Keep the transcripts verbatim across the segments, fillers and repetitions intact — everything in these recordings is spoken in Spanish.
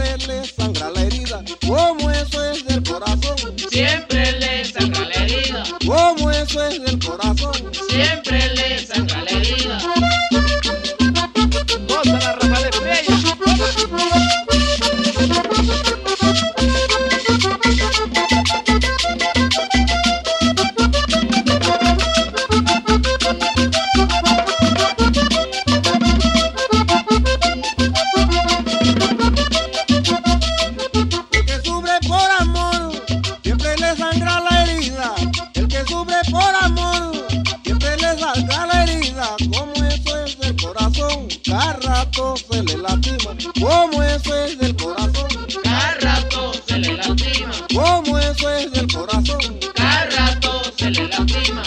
siempre le sangra la herida, como eso es del corazón. Siempre le sangra la herida, como eso es del corazón. Siempre le sangra la herida. Goza la raza de estrella. El que sufre por amor, siempre le sangra la herida. El que sufre por amor, siempre le sangra la herida. Como eso es del corazón, cada rato se le lastima. Como eso es del corazón, Cada rato se le lastima, como eso es del corazón. cada rato se le lastima.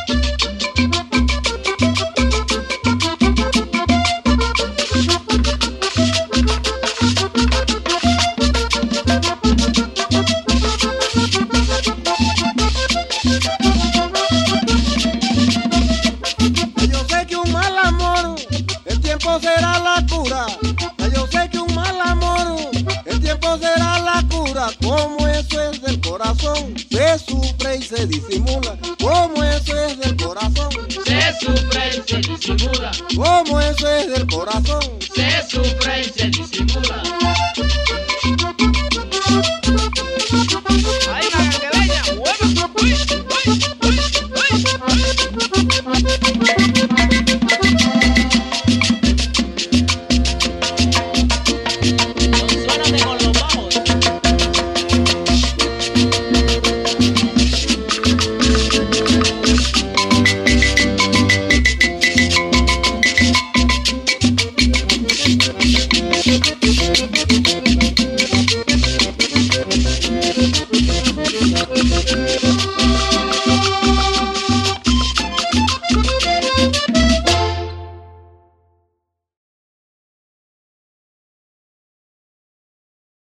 Yo sé que un mal amor, el tiempo será la cura. Yo sé que un mal amor, el tiempo será la cura. Como eso es del corazón, se sufre y se disimula. Como eso es del corazón, Se sufre y se disimula, como eso es del corazón. se sufre y se disimula.